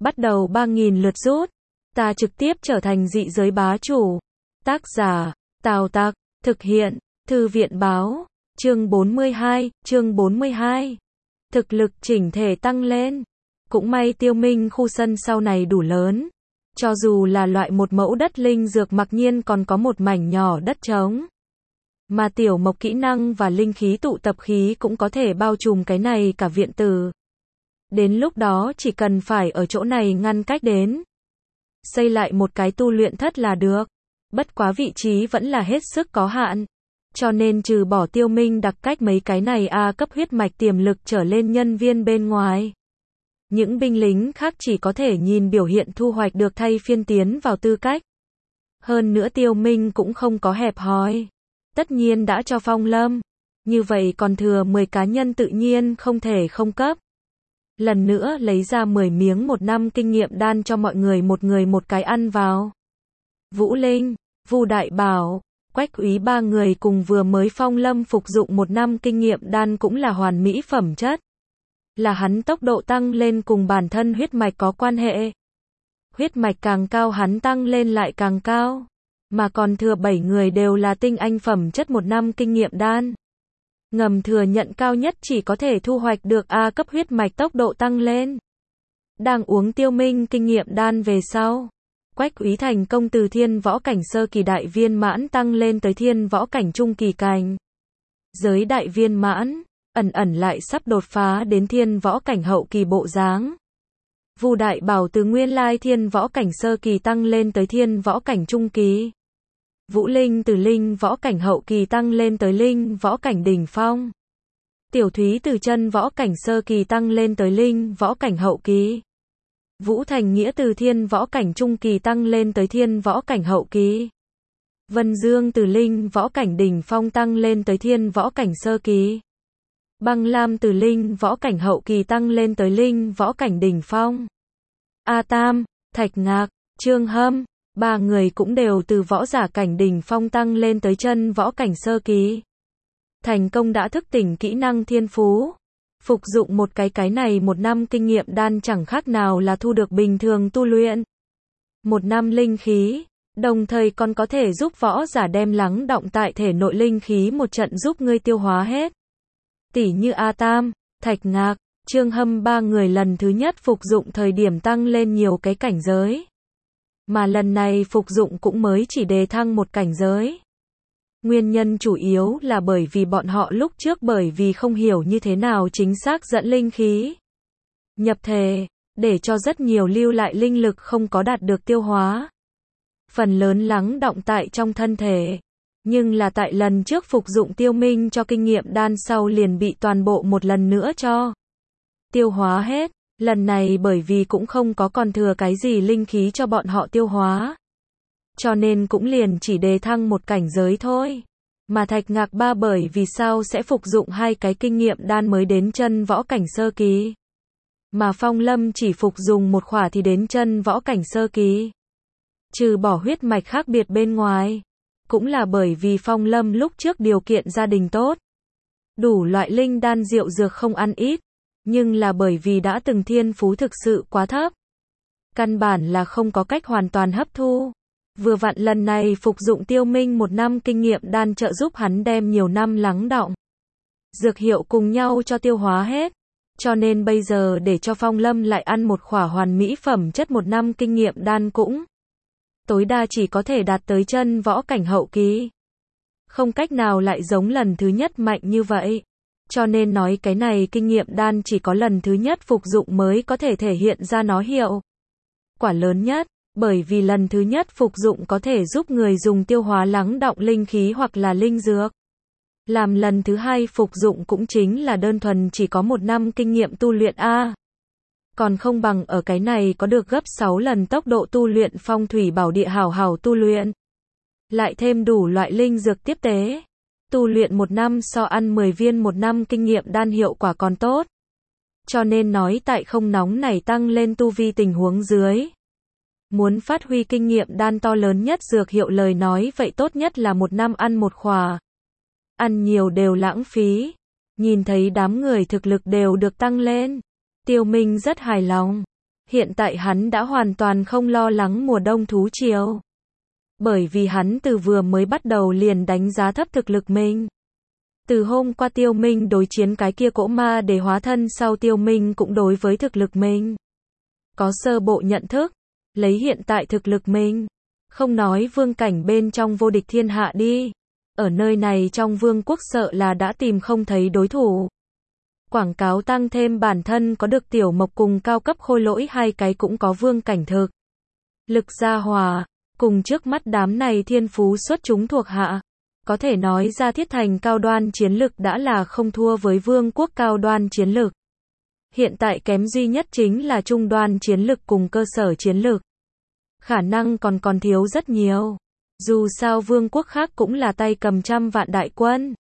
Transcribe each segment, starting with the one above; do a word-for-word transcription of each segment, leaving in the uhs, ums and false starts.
Bắt đầu ba nghìn lượt rút. Ta trực tiếp trở thành dị giới bá chủ. Tác giả, Tào Tặc, thực hiện, Thư viện báo, chương bốn mươi hai, chương bốn mươi hai. Thực lực chỉnh thể tăng lên. Cũng may Tiêu Minh khu sân sau này đủ lớn. Cho dù là loại một mẫu đất linh dược mặc nhiên còn có một mảnh nhỏ đất trống. Mà tiểu mộc kỹ năng và linh khí tụ tập khí cũng có thể bao trùm cái này cả viện tử. Đến lúc đó chỉ cần phải ở chỗ này ngăn cách đến. Xây lại một cái tu luyện thất là được. Bất quá vị trí vẫn là hết sức có hạn. Cho nên trừ bỏ Tiêu Minh đặc cách mấy cái này A cấp huyết mạch tiềm lực trở lên nhân viên bên ngoài. Những binh lính khác chỉ có thể nhìn biểu hiện thu hoạch được thay phiên tiến vào tư cách. Hơn nữa Tiêu Minh cũng không có hẹp hòi. Tất nhiên đã cho Phong Lâm. Như vậy còn thừa mười cá nhân tự nhiên không thể không cấp. Lần nữa lấy ra mười miếng một năm kinh nghiệm đan cho mọi người một người một cái ăn vào. Vũ Linh, Vu Đại Bảo, Quách Úy ba người cùng vừa mới Phong Lâm phục dụng một năm kinh nghiệm đan cũng là hoàn mỹ phẩm chất. Là hắn tốc độ tăng lên cùng bản thân huyết mạch có quan hệ. Huyết mạch càng cao hắn tăng lên lại càng cao. Mà còn thừa bảy người đều là tinh anh phẩm chất một năm kinh nghiệm đan. Ngầm thừa nhận cao nhất chỉ có thể thu hoạch được A cấp huyết mạch tốc độ tăng lên. Đang uống Tiêu Minh kinh nghiệm đan về sau. Quách Úy thành công từ thiên võ cảnh sơ kỳ đại viên mãn tăng lên tới thiên võ cảnh trung kỳ cảnh. Giới đại viên mãn, ẩn ẩn lại sắp đột phá đến thiên võ cảnh hậu kỳ bộ dáng. Vu Đại Bảo từ nguyên lai thiên võ cảnh sơ kỳ tăng lên tới thiên võ cảnh trung kỳ. Vũ Linh từ linh võ cảnh hậu kỳ tăng lên tới linh võ cảnh đỉnh phong. Tiểu Thúy từ chân võ cảnh sơ kỳ tăng lên tới linh võ cảnh hậu kỳ. Vũ Thành Nghĩa từ thiên võ cảnh trung kỳ tăng lên tới thiên võ cảnh hậu kỳ. Vân Dương từ linh võ cảnh đỉnh phong tăng lên tới thiên võ cảnh sơ kỳ. Băng Lam từ linh võ cảnh hậu kỳ tăng lên tới linh võ cảnh đỉnh phong. A Tam, Thạch Ngạc, Trương Hâm, ba người cũng đều từ võ giả cảnh đỉnh phong tăng lên tới chân võ cảnh sơ kỳ. Thành công đã thức tỉnh kỹ năng thiên phú. Phục dụng một cái cái này một năm kinh nghiệm đan chẳng khác nào là thu được bình thường tu luyện. Một năm linh khí, đồng thời còn có thể giúp võ giả đem lắng đọng tại thể nội linh khí một trận giúp ngươi tiêu hóa hết. Tỷ như A Tam, Thạch Ngạc, Trương Hâm ba người lần thứ nhất phục dụng thời điểm tăng lên nhiều cái cảnh giới. Mà lần này phục dụng cũng mới chỉ đề thăng một cảnh giới. Nguyên nhân chủ yếu là bởi vì bọn họ lúc trước bởi vì không hiểu như thế nào chính xác dẫn linh khí nhập thể, để cho rất nhiều lưu lại linh lực không có đạt được tiêu hóa. Phần lớn lắng đọng tại trong thân thể. Nhưng là tại lần trước phục dụng Tiêu Minh cho kinh nghiệm đan sau liền bị toàn bộ một lần nữa cho tiêu hóa hết. Lần này bởi vì cũng không có còn thừa cái gì linh khí cho bọn họ tiêu hóa. Cho nên cũng liền chỉ đề thăng một cảnh giới thôi. Mà Thạch Ngạc ba bởi vì sao sẽ phục dụng hai cái kinh nghiệm đan mới đến chân võ cảnh sơ kỳ. Mà Phong Lâm chỉ phục dùng một khỏa thì đến chân võ cảnh sơ kỳ. Trừ bỏ huyết mạch khác biệt bên ngoài. Cũng là bởi vì Phong Lâm lúc trước điều kiện gia đình tốt. Đủ loại linh đan rượu dược không ăn ít. Nhưng là bởi vì đã từng thiên phú thực sự quá thấp. Căn bản là không có cách hoàn toàn hấp thu. Vừa vặn lần này phục dụng Tiêu Minh một năm kinh nghiệm đan trợ giúp hắn đem nhiều năm lắng đọng dược hiệu cùng nhau cho tiêu hóa hết. Cho nên bây giờ để cho Phong Lâm lại ăn một khỏa hoàn mỹ phẩm chất một năm kinh nghiệm đan cũng tối đa chỉ có thể đạt tới chân võ cảnh hậu kỳ. Không cách nào lại giống lần thứ nhất mạnh như vậy. Cho nên nói cái này kinh nghiệm đan chỉ có lần thứ nhất phục dụng mới có thể thể hiện ra nó hiệu quả lớn nhất. Bởi vì lần thứ nhất phục dụng có thể giúp người dùng tiêu hóa lắng đọng linh khí hoặc là linh dược. Làm lần thứ hai phục dụng cũng chính là đơn thuần chỉ có một năm kinh nghiệm tu luyện A. Còn không bằng ở cái này có được gấp sáu lần tốc độ tu luyện phong thủy bảo địa hảo hảo tu luyện. Lại thêm đủ loại linh dược tiếp tế. Tu luyện một năm so ăn mười viên một năm kinh nghiệm đan hiệu quả còn tốt. Cho nên nói tại không nóng này tăng lên tu vi tình huống dưới. Muốn phát huy kinh nghiệm đan to lớn nhất dược hiệu lời nói vậy tốt nhất là một năm ăn một khỏa. Ăn nhiều đều lãng phí. Nhìn thấy đám người thực lực đều được tăng lên. Tiêu Minh rất hài lòng. Hiện tại hắn đã hoàn toàn không lo lắng mùa đông thú triều. Bởi vì hắn từ vừa mới bắt đầu liền đánh giá thấp thực lực mình. Từ hôm qua Tiêu Minh đối chiến cái kia cỗ ma để hóa thân sau Tiêu Minh cũng đối với thực lực mình có sơ bộ nhận thức. Lấy hiện tại thực lực mình, không nói vương cảnh bên trong vô địch thiên hạ đi. Ở nơi này trong vương quốc sợ là đã tìm không thấy đối thủ. Quảng cáo tăng thêm bản thân có được tiểu mộc cùng cao cấp khôi lỗi hai cái cũng có vương cảnh thực. Lực gia hòa, cùng trước mắt đám này thiên phú xuất chúng thuộc hạ. Có thể nói ra Thiết Thành cao đoan chiến lực đã là không thua với vương quốc cao đoan chiến lực. Hiện tại kém duy nhất chính là trung đoan chiến lực cùng cơ sở chiến lực. Khả năng còn còn thiếu rất nhiều. Dù sao vương quốc khác cũng là tay cầm trăm vạn đại quân.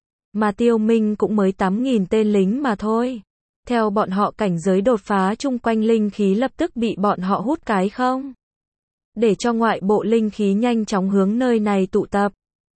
Mà Tiêu Minh cũng mới tám nghìn tên lính mà thôi. Theo bọn họ cảnh giới đột phá chung quanh linh khí lập tức bị bọn họ hút cái không. Để cho ngoại bộ linh khí nhanh chóng hướng nơi này tụ tập.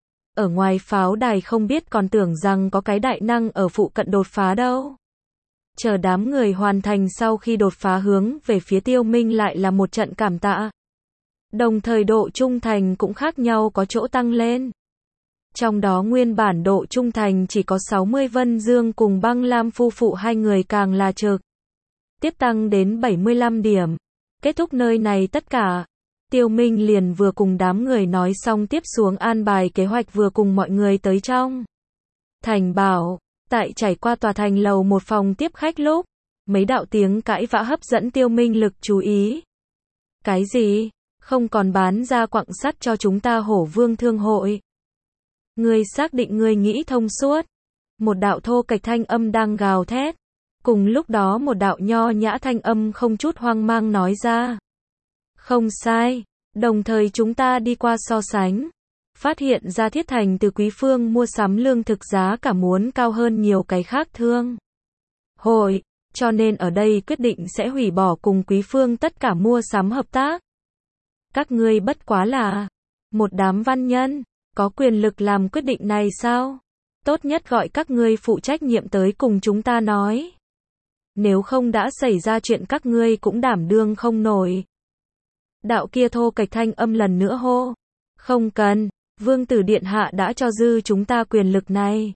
Ở ngoài pháo đài không biết còn tưởng rằng có cái đại năng ở phụ cận đột phá đâu. Chờ đám người hoàn thành sau khi đột phá hướng về phía Tiêu Minh lại là một trận cảm tạ. Đồng thời độ trung thành cũng khác nhau có chỗ tăng lên. Trong đó nguyên bản độ trung thành chỉ có sáu mươi Vân Dương cùng Băng Lam phu phụ hai người càng là trực tiếp tăng đến bảy mươi lăm điểm. Kết thúc nơi này tất cả. Tiêu Minh liền vừa cùng đám người nói xong tiếp xuống an bài kế hoạch vừa cùng mọi người tới trong thành bảo. Tại trải qua tòa thành lầu một phòng tiếp khách lúc, mấy đạo tiếng cãi vã hấp dẫn Tiêu Minh lực chú ý. Cái gì? Không còn bán ra quặng sắt cho chúng ta Hổ Vương Thương hội. Ngươi xác định ngươi nghĩ thông suốt. Một đạo thô kệch thanh âm đang gào thét. Cùng lúc đó một đạo nho nhã thanh âm không chút hoang mang nói ra. Không sai. Đồng thời chúng ta đi qua so sánh. Phát hiện ra Thiết Thành từ Quý Phương mua sắm lương thực giá cả muốn cao hơn nhiều cái khác thương hội. Cho nên ở đây quyết định sẽ hủy bỏ cùng Quý Phương tất cả mua sắm hợp tác. Các ngươi bất quá là một đám văn nhân, có quyền lực làm quyết định này sao? Tốt nhất gọi các ngươi phụ trách nhiệm tới cùng chúng ta nói. Nếu không đã xảy ra chuyện các ngươi cũng đảm đương không nổi. Đạo kia thô kệch thanh âm lần nữa hô. Không cần, Vương tử điện hạ đã cho dư chúng ta quyền lực này.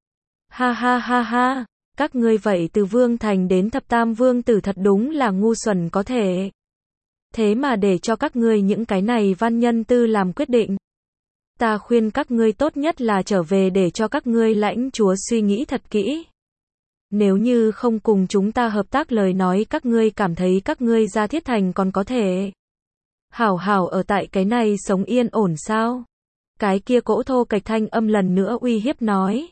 Ha ha ha ha, các ngươi vậy từ Vương Thành đến thập tam vương tử thật đúng là ngu xuẩn có thể. Thế mà để cho các ngươi những cái này văn nhân tư làm quyết định. Ta khuyên các ngươi tốt nhất là trở về để cho các ngươi lãnh chúa suy nghĩ thật kỹ. Nếu như không cùng chúng ta hợp tác lời nói các ngươi cảm thấy các ngươi ra Thiết Thành còn có thể hảo hảo ở tại cái này sống yên ổn sao? Cái kia cỗ thô kệch thanh âm lần nữa uy hiếp nói.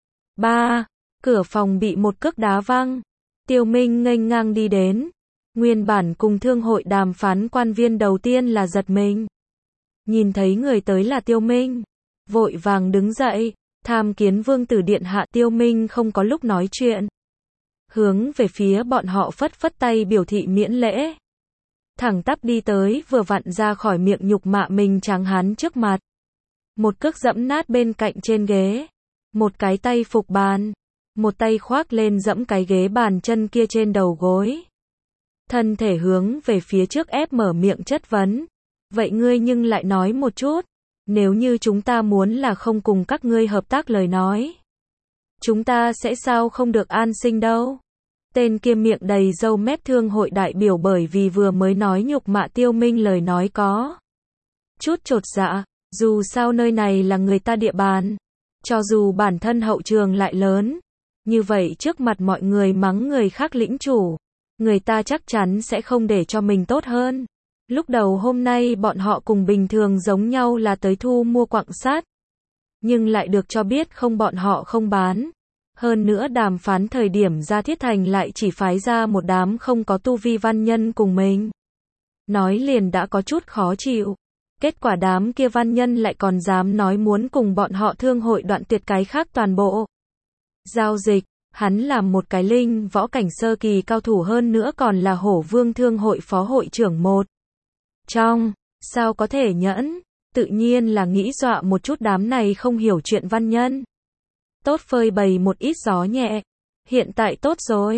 Ba, cửa phòng bị một cước đá văng. Tiêu Minh nghênh ngang đi đến. Nguyên bản cùng thương hội đàm phán quan viên đầu tiên là giật mình. Nhìn thấy người tới là Tiêu Minh. Vội vàng đứng dậy. Tham kiến vương tử điện hạ. Tiêu Minh không có lúc nói chuyện. Hướng về phía bọn họ phất phất tay biểu thị miễn lễ. Thẳng tắp đi tới vừa vặn ra khỏi miệng nhục mạ mình tráng hán trước mặt. Một cước dẫm nát bên cạnh trên ghế. Một cái tay phục bàn. Một tay khoác lên dẫm cái ghế bàn chân kia trên đầu gối. Thân thể hướng về phía trước ép mở miệng chất vấn. Vậy ngươi nhưng lại nói một chút. Nếu như chúng ta muốn là không cùng các ngươi hợp tác lời nói. Chúng ta sẽ sao không được an sinh đâu. Tên kia miệng đầy râu mép thương hội đại biểu bởi vì vừa mới nói nhục mạ Tiêu Minh lời nói có chút chột dạ. Dù sao nơi này là người ta địa bàn. Cho dù bản thân hậu trường lại lớn. Như vậy trước mặt mọi người mắng người khác lĩnh chủ. Người ta chắc chắn sẽ không để cho mình tốt hơn. Lúc đầu hôm nay bọn họ cùng bình thường giống nhau là tới thu mua quặng sắt. Nhưng lại được cho biết không bọn họ không bán. Hơn nữa đàm phán thời điểm ra Thiết Thành lại chỉ phái ra một đám không có tu vi văn nhân cùng mình. Nói liền đã có chút khó chịu. Kết quả đám kia văn nhân lại còn dám nói muốn cùng bọn họ thương hội đoạn tuyệt cái khác toàn bộ. Giao dịch, hắn làm một cái linh võ cảnh sơ kỳ cao thủ hơn nữa còn là Hổ Vương Thương hội phó hội trưởng một. Trong, sao có thể nhẫn, tự nhiên là nghĩ dọa một chút đám này không hiểu chuyện văn nhân. Tốt phơi bày một ít gió nhẹ. Hiện tại tốt rồi.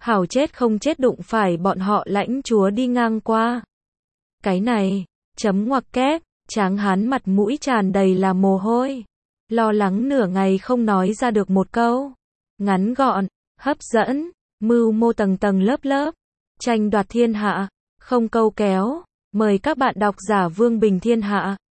hảo chết không chết đụng phải bọn họ lãnh chúa đi ngang qua. Cái này, chấm ngoặc kép, Tráng Hán mặt mũi tràn đầy là mồ hôi. Lo lắng nửa ngày không nói ra được một câu. Ngắn gọn, hấp dẫn, mưu mô tầng tầng lớp lớp. Tranh đoạt thiên hạ, không câu kéo. Mời các bạn đọc giả Vương Bình Thiên Hạ.